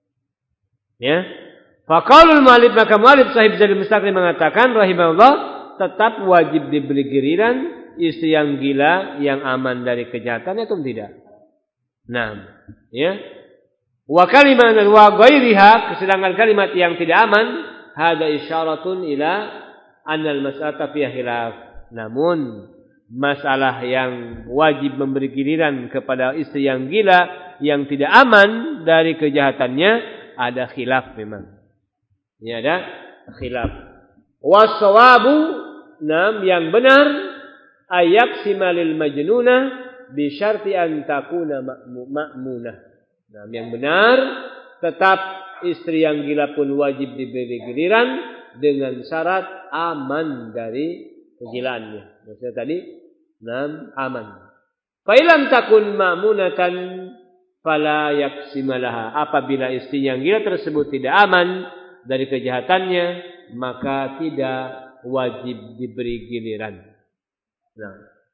Speaker 1: Ya. Faqaulul mu'allif, maka mu'allif Sahib Zadul Mustaqni mengatakan rahimahullah, tetap wajib diberi giliran istri yang gila, yang aman dari kejahatan atau tidak. Nah, ya. Wa kalimat wa ghairiha, sedangkan kalimat yang tidak aman, hada isyaratun ila annal mas'alata fiha khilaf. Namun masalah yang wajib memberi giliran kepada istri yang gila, yang tidak aman dari kejahatannya, ada khilaf memang. Ini ada khilaf. Was-shawabu, yang benar, ayaqsima lil majnunah bi syarti an takuna ma'munah. Nah, yang benar, tetap istri yang gila pun wajib diberi giliran dengan syarat aman dari kegilaannya. Maksudnya tadi, aman. Fa illam takun ma'munatan fala yaqsima laha. Apabila istri yang gila tersebut tidak aman dari kejahatannya, maka tidak wajib diberi giliran. Nah,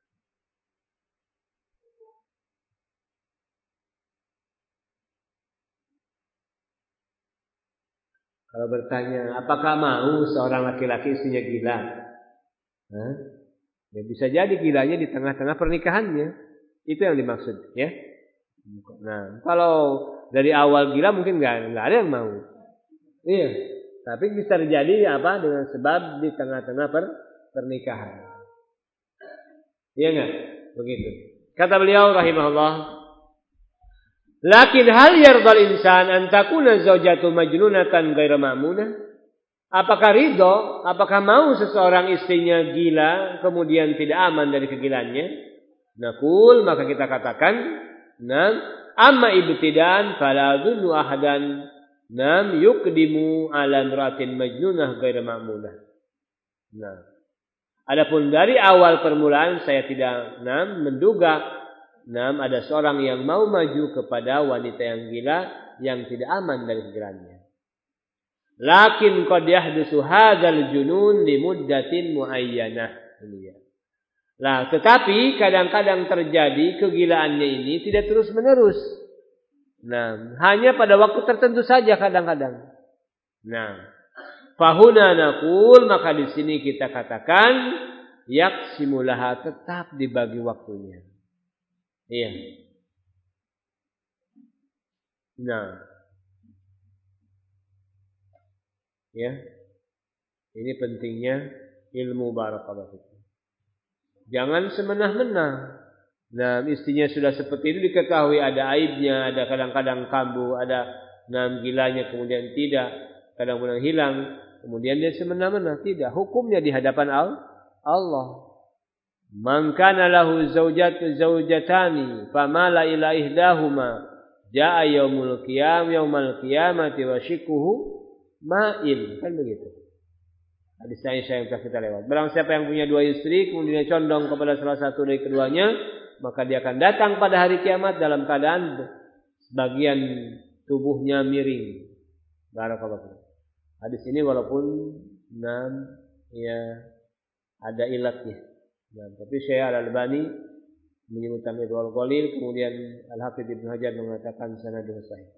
Speaker 1: kalau bertanya, apakah mau seorang laki-laki istrinya gila? Hah? Ya bisa jadi gilanya di tengah-tengah pernikahannya. Itu yang dimaksud, ya. Nah, kalau dari awal gila mungkin nggak ada yang mau. Iya, tapi bisa terjadi apa dengan sebab di tengah-tengah pernikahan. Iya nggak? Begitu. Kata beliau rahimahullah. Lakin hal yardal insan an takuna zaujatu majnunatan ghairu ma'munah? Apakah ridho, apakah mau seseorang istrinya gila kemudian tidak aman dari kegilaannya? Naqul, maka kita katakan, nam amma ibtidaan fala dzunnu ahadan nam yuqdimu ala imra'atin majnunah ghairu ma'munah. Nah, adapun dari awal permulaan saya tidak menduga ada seorang yang mau maju kepada wanita yang gila yang tidak aman dari kegilaannya. Lakin qad yahdusu hadzal junun li muddatin muayyanah. Nah, tetapi kadang-kadang terjadi kegilaannya ini tidak terus-menerus. Nah, hanya pada waktu tertentu saja kadang-kadang. Nah, fahuna naqul, maka di sini kita katakan yaqsimulaha, tetap dibagi waktunya. Iya. Nah. Ya. Ini pentingnya ilmu barakallahu fikum. Jangan semenah-menah. Nah, istrinya sudah seperti itu diketahui ada aibnya, ada kadang-kadang kambuh, ada gilanya kemudian tidak, kadang-kadang hilang, kemudian dia semena-mena. Tidak, hukumnya di hadapan Allah. Man kana lahu zaujatani famala ila ihdahuma jaa yaumal qiyamati wa shikuhu ma'il. Kan begitu. Hadis Aisyah yang telah kita lewat. Barang siapa yang punya dua istri kemudian dia condong kepada salah satu dari keduanya, maka dia akan datang pada hari kiamat dalam keadaan sebagian tubuhnya miring. Barakallahu. Hadis ini walaupun ada ilatnya. Nah, tapi Syekh Al-Albani menyebutkan Irwaul Ghalil, kemudian Al-Hafidz Ibnu Hajar mengatakan sanadun sahih.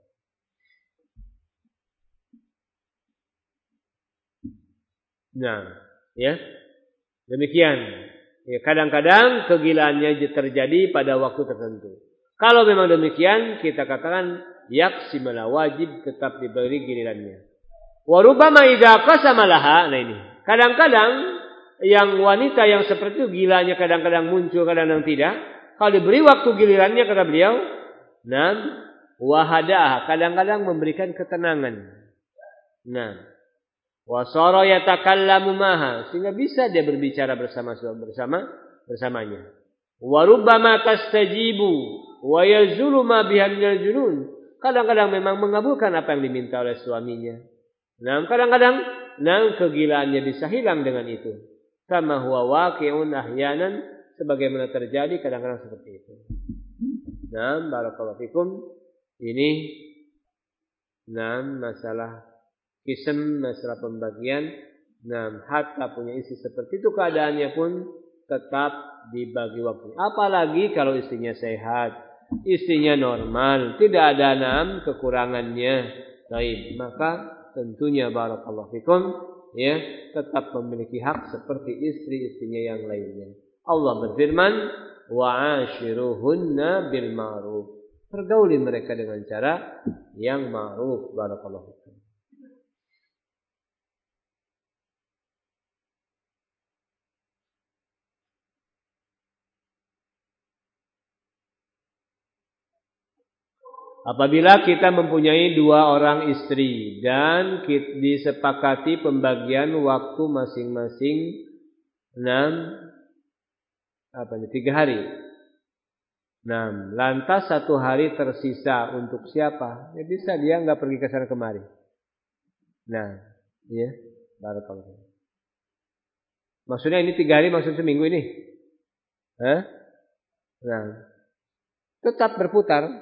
Speaker 1: Nah, ya. Demikian. Ya, kadang-kadang kegilaannya terjadi pada waktu tertentu. Kalau memang demikian, kita katakan yaqsimala, wajib tetap diberi gilirannya. Wa rubbama idza qasama laha, nah ini. Kadang-kadang yang wanita yang seperti itu gilanya kadang-kadang muncul, kadang-kadang tidak. Kalau diberi waktu gilirannya, kata beliau, wahadah, kadang-kadang memberikan ketenangan. Nah, wasara yatakallamu maha, sehingga bisa dia berbicara bersamanya. Wa rubbama tastajibu wa yazulu ma biha minal junun. Kadang-kadang memang mengabulkan apa yang diminta oleh suaminya. Nah, kadang-kadang kegilaannya bisa hilang dengan itu. Kama huwa waqi'un ahyanan, sebagaimana terjadi kadang-kadang seperti itu. Nah, barakallahu fikum. Ini masalah kism, masalah pembagian. Nah, hatta punya istri seperti itu keadaannya pun tetap dibagi waktu. Apalagi kalau istrinya sehat, istrinya normal, tidak ada kekurangannya. Baik, maka tentunya barakallahu fikum, ya, tetap memiliki hak seperti istri-istrinya yang lainnya. Allah berfirman, wa'ashiruhunna bil ma'ruf. Pergauli mereka dengan cara yang ma'ruf. Barakallahu fikum. Apabila kita mempunyai dua orang istri dan disepakati pembagian waktu masing-masing 3 hari. Lantas 1 hari tersisa untuk siapa? Ya bisa dia nggak pergi ke sana kemari. Ya, barakallahu. Maksudnya ini 3 hari, maksud seminggu ini? Tetap berputar.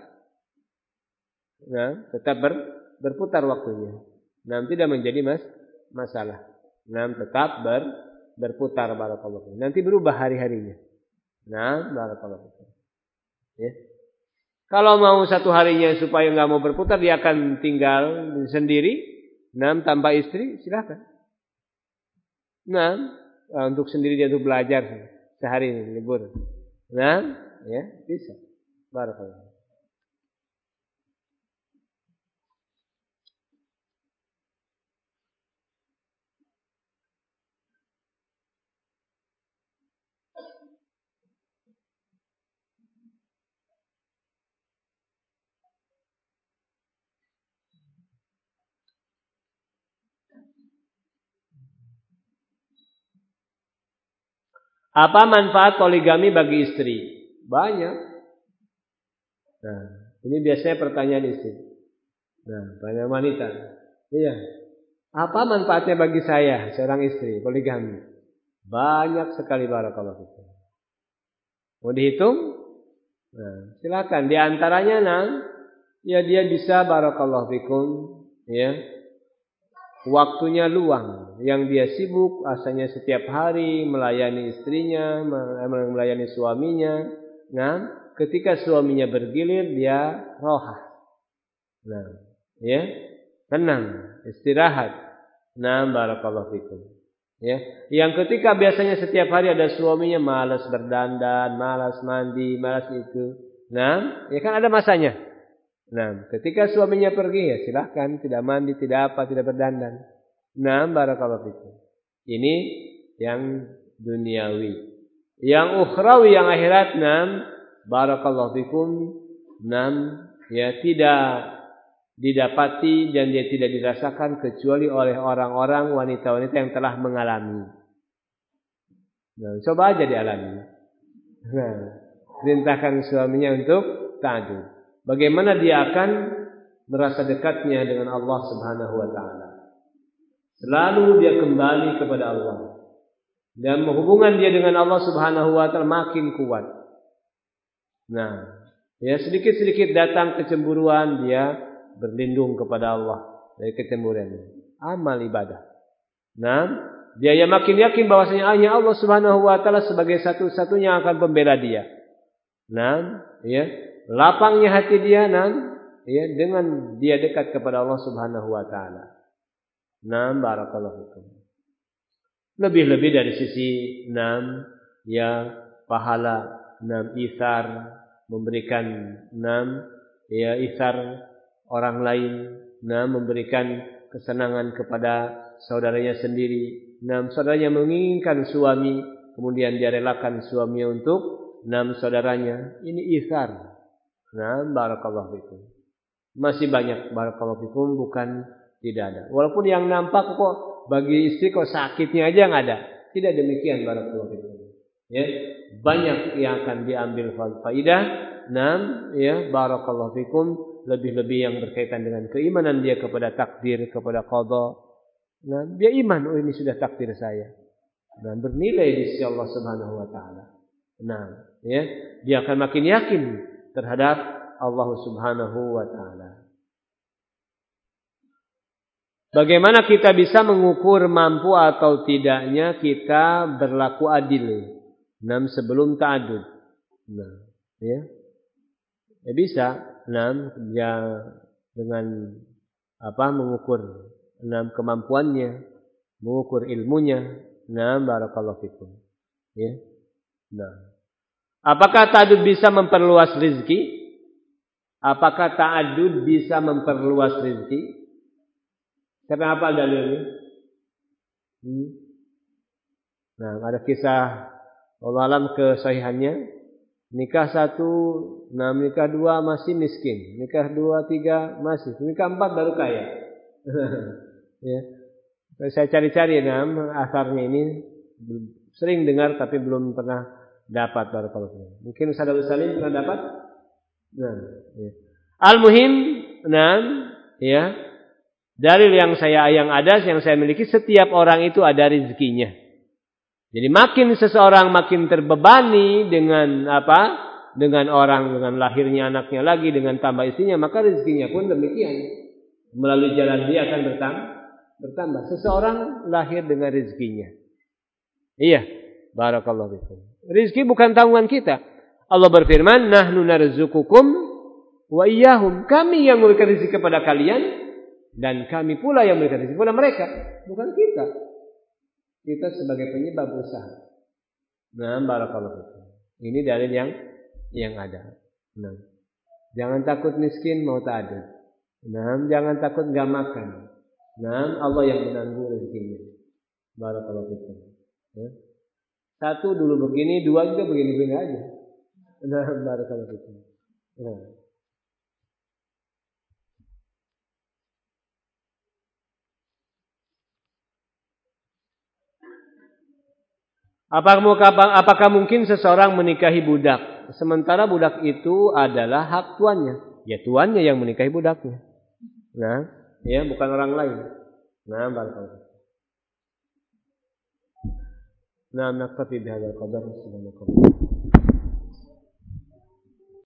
Speaker 1: Tetap berputar waktunya. Tidak menjadi masalah. Tetap berputar barakallahu fikum. Nanti berubah hari-harinya. Nah, barakallahu fikum. Ya. Kalau mau satu harinya supaya nggak mau berputar, dia akan tinggal sendiri, tanpa istri, silakan. Untuk sendiri dia untuk belajar sehari libur. Ya bisa. Barakallahu. Apa manfaat poligami bagi istri? Banyak. Nah, ini biasanya pertanyaan istri. Nah, banyak wanita. Iya. Apa manfaatnya bagi saya, seorang istri, poligami? Banyak sekali barakallahu fikum. Mau dihitung? Nah, silakan. Di antaranya ya dia bisa barakallahu fikum, ya. Waktunya luang, yang dia sibuk asalnya setiap hari melayani istrinya, melayani suaminya. Ketika suaminya bergilir dia rohah. Ya, tenang, istirahat. Barakallahu fikum. Ya, yang ketika biasanya setiap hari ada suaminya malas berdandan, malas mandi, malas itu. Ya kan ada masanya. Ketika suaminya pergi ya silahkan, tidak mandi, tidak apa, tidak berdandan. Barakallahu fikum. Ini yang duniawi. Yang ukhrawi, yang akhirat, barakallahu fikum, ya tidak didapati dan dia tidak dirasakan kecuali oleh orang-orang wanita-wanita yang telah mengalami. Coba aja dialami. Perintahkan suaminya untuk ta'adud. Bagaimana dia akan merasa dekatnya dengan Allah Subhanahu wa taala. Selalu dia kembali kepada Allah. Dan hubungan dia dengan Allah Subhanahu wa taala makin kuat. Ya sedikit-sedikit datang kecemburuan, dia berlindung kepada Allah dari kecemburuan. Amal ibadah. Dia yang makin yakin bahwasanya hanya Allah Subhanahu wa taala sebagai satu-satunya akan pembela dia. Ya, lapangnya hati dia ya dengan dia dekat kepada Allah Subhanahu wa taala. Barakallahu fikum. Lebih-lebih dari sisi ya pahala isar, memberikan ya isar orang lain, memberikan kesenangan kepada saudaranya sendiri. Saudaranya menginginkan suami, kemudian dia relakan suaminya untuk saudaranya. Ini isar. Barakallahu fikum. Masih banyak barakallahu fikum, bukan tidak ada. Walaupun yang nampak kok bagi istri kok sakitnya aja nggak ada. Tidak demikian barakallahu fikum. Ya, banyak yang akan diambil faidah. Ya, barakallahu fikum, lebih-lebih yang berkaitan dengan keimanan dia kepada takdir, kepada qada. Dia iman, oh ini sudah takdir saya. Bernilai di sisi Allah Subhanahu wa taala. Ya, dia akan makin yakin terhadap Allah Subhanahu wa taala. Bagaimana kita bisa mengukur mampu atau tidaknya kita berlaku adil sebelum ta'adud? Ya. Ya bisa. Ya dengan mengukur kemampuannya, mengukur ilmunya. Barakallahu fikum. Ya. Apakah ta'adud bisa memperluas rezeki? Apakah ta'adud bisa memperluas rezeki? Siapa hafal dalilnya? Ada kisah Allah alam kesahihannya. Nikah 1, nikah 2 masih miskin. Nikah 2, 3 masih. Nikah 4 baru kaya. Ya. Saya cari-cari asarnya ini. Sering dengar tapi belum pernah dapat barakallahu. Mungkin Ustaz Salim pernah dapat? Ya. Al-muhim, ya. Dalil yang saya miliki, setiap orang itu ada rezekinya. Jadi makin seseorang makin terbebani dengan dengan lahirnya anaknya lagi, dengan tambah istrinya, maka rezekinya pun demikian. Melalui jalan dia akan bertambah. Seseorang lahir dengan rezekinya. Iya, barakallahu fikum. Rizki bukan tanggungan kita. Allah berfirman, nahnu narzukukum wa iyyahum. Kami yang memberikan rezeki kepada kalian dan kami pula yang memberikan rezeki kepada mereka, bukan kita. Kita sebagai penyebab usaha. Nah, barakallahu fikum. Ini dalil yang ada. Nah, jangan takut miskin mau tak ada. Nah, jangan takut enggak makan. Nah, Allah yang menanggung rezekinya. Barakallahu fikum. Ya. Satu dulu begini, dua juga begini-begini aja. Nah, barakallahu fikum. Nah. Apakah mungkin seseorang menikahi budak sementara budak itu adalah hak tuannya? Ya tuannya yang menikahi budaknya. Nah, ya bukan orang lain. Nah, barakallahu. Nah, naktafi bihadzal qadar.